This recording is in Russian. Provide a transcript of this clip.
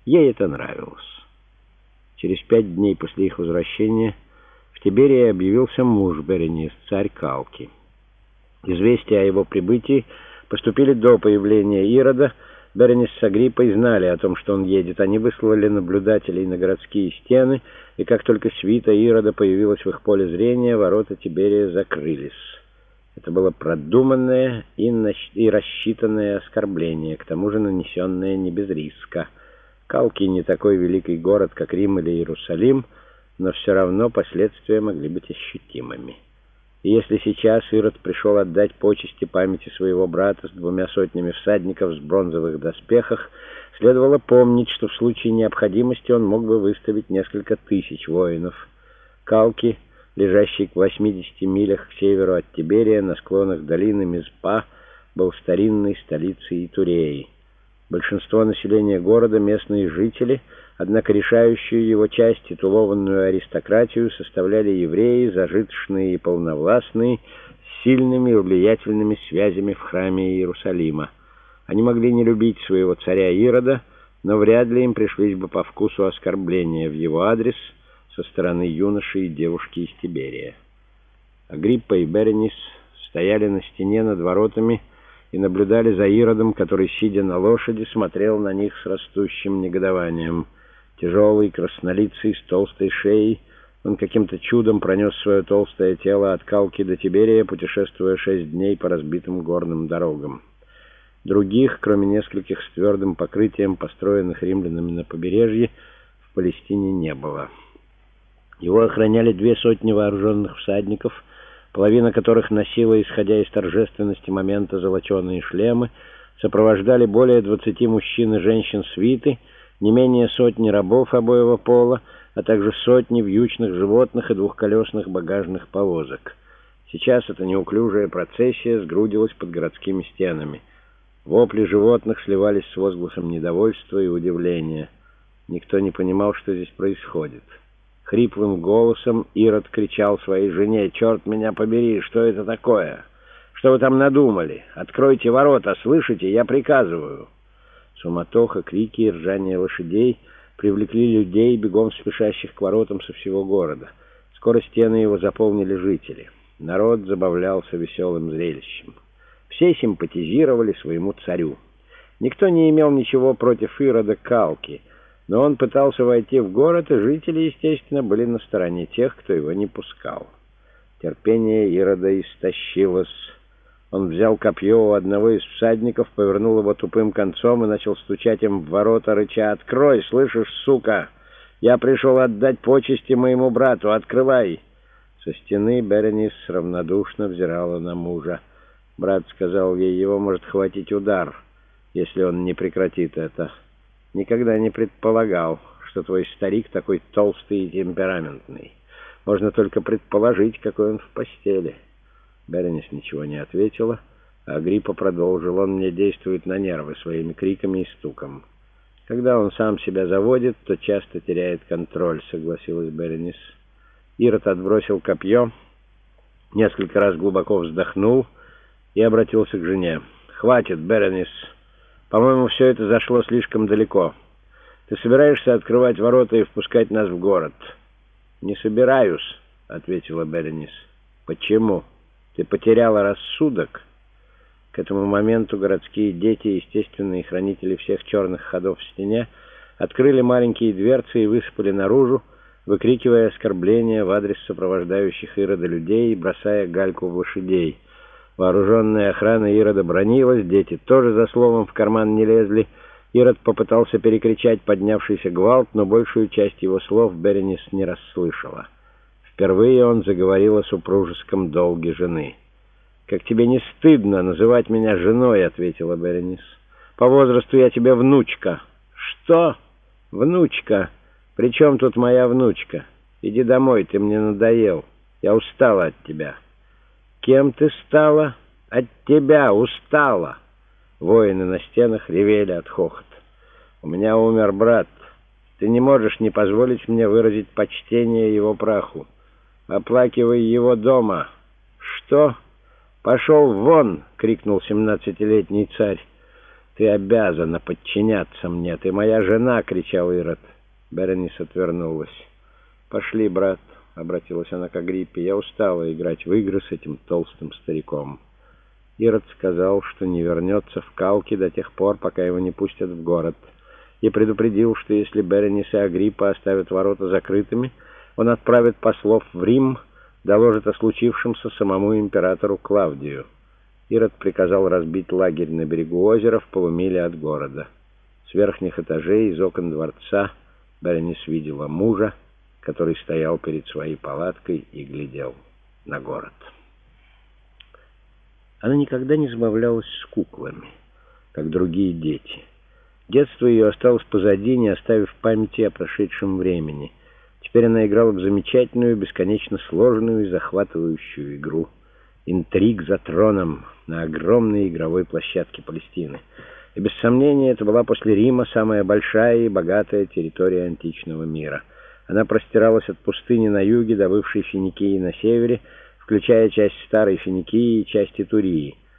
Ей это нравилось. Через 5 дней после их возвращения в Тиберии объявился муж Беренис, царь Калки. Известия о его прибытии поступили до появления Ирода. Беренис с Агриппой знали о том, что он едет. Они выслали наблюдателей на городские стены, и как только свита Ирода появилась в их поле зрения, ворота Тиберия закрылись. Это было продуманное и рассчитанное оскорбление, к тому же нанесенное не без риска. Калки не такой великий город, как Рим или Иерусалим, но все равно последствия могли быть ощутимыми. И если сейчас Ирод пришел отдать почести памяти своего брата с 200 всадников в бронзовых доспехах, следовало помнить, что в случае необходимости он мог бы выставить несколько тысяч воинов. Калки, лежащий к 80 милях к северу от Тиберия, на склонах долины Мизпа, был старинной столицей Итуреи. Большинство населения города — местные жители, однако решающую его часть, титулованную аристократию, составляли евреи, зажиточные и полновластные, с сильными и влиятельными связями в храме Иерусалима. Они могли не любить своего царя Ирода, но вряд ли им пришлись бы по вкусу оскорбления в его адрес со стороны юноши и девушки из Тиберия. Агриппа и Беренис стояли на стене над воротами и наблюдали за Иродом, который, сидя на лошади, смотрел на них с растущим негодованием. Тяжелый, краснолицый, с толстой шеей, он каким-то чудом пронес свое толстое тело от Калки до Тиберия, путешествуя 6 дней по разбитым горным дорогам. Других, кроме нескольких с твердым покрытием, построенных римлянами на побережье, в Палестине не было. Его охраняли 200 вооруженных всадников, половина которых носила, исходя из торжественности момента, золоченые шлемы, сопровождали более 20 мужчин и женщин свиты, не менее 100 рабов обоего пола, а также сотни вьючных животных и двухколесных багажных повозок. Сейчас эта неуклюжая процессия сгрудилась под городскими стенами. Вопли животных сливались с возгласом недовольства и удивления. Никто не понимал, что здесь происходит. Хриплым голосом Ирод кричал своей жене: «Черт меня побери, что это такое? Что вы там надумали? Откройте ворота, слышите? Я приказываю!» Суматоха, крики и ржание лошадей привлекли людей, бегом спешащих к воротам со всего города. Скоро стены его заполнили жители. Народ забавлялся веселым зрелищем. Все симпатизировали своему царю. Никто не имел ничего против Ирода Калки, но он пытался войти в город, и жители, естественно, были на стороне тех, кто его не пускал. Терпение Ирода истощилось. Он взял копье у одного из всадников, повернул его тупым концом и начал стучать им в ворота, рыча: «Открой, слышишь, сука! Я пришел отдать почести моему брату! Открывай!» Со стены Беренис равнодушно взирала на мужа. Брат сказал ей: «Его может хватить удар, если он не прекратит это. Никогда не предполагал, что твой старик такой толстый и темпераментный. Можно только предположить, какой он в постели». Беренис ничего не ответила, а Агриппа продолжил: «Он мне действует на нервы своими криками и стуком. Когда он сам себя заводит, то часто теряет контроль», — согласилась Беренис. Ирод отбросил копье, несколько раз глубоко вздохнул и обратился к жене: «Хватит, Беренис. По-моему, все это зашло слишком далеко. Ты собираешься открывать ворота и впускать нас в город?» «Не собираюсь», — ответила Беренис. «Почему? Ты потеряла рассудок?» К этому моменту городские дети, естественные хранители всех черных ходов в стене, открыли маленькие дверцы и высыпали наружу, выкрикивая оскорбления в адрес сопровождающих Ирода людей и бросая гальку в лошадей. Вооруженная охрана Ирода бранилась, дети тоже за словом в карман не лезли. Ирод попытался перекричать поднявшийся гвалт, но большую часть его слов Беренис не расслышала. Впервые он заговорил о супружеском долге жены. «Как тебе не стыдно называть меня женой?» — ответила Беренис. «По возрасту я тебе внучка». «Что? Внучка? При чем тут моя внучка? Иди домой, ты мне надоел. Я устала от тебя». «Кем ты стала?» «От тебя устала». Воины на стенах ревели от хохота. «У меня умер брат. Ты не можешь не позволить мне выразить почтение его праху. Оплакивай его дома». «Что? Пошел вон!» — крикнул 17-летний царь. «Ты обязана подчиняться мне, ты моя жена!» — кричал Ирод. Беренис отвернулась. «Пошли, брат», — обратилась она к Агриппе, — «я устала играть в игры с этим толстым стариком». Ирод сказал, что не вернется в Калки до тех пор, пока его не пустят в город, и предупредил, что если Беренис и Агриппа оставят ворота закрытыми, он отправит послов в Рим, доложит о случившемся самому императору Клавдию. Ирод приказал разбить лагерь на берегу озера в полумиле от города. С верхних этажей, из окон дворца, Беренис видела мужа, который стоял перед своей палаткой и глядел на город. Она никогда не забавлялась с куклами, как другие дети. Детство ее осталось позади, не оставив в памяти о прошедшем времени. Теперь она играла в замечательную, бесконечно сложную и захватывающую игру «Интриг за троном» на огромной игровой площадке Палестины. И без сомнения, это была после Рима самая большая и богатая территория античного мира. Она простиралась от пустыни на юге до бывшей Финикии на севере, включая часть старой Финикии и части Турии.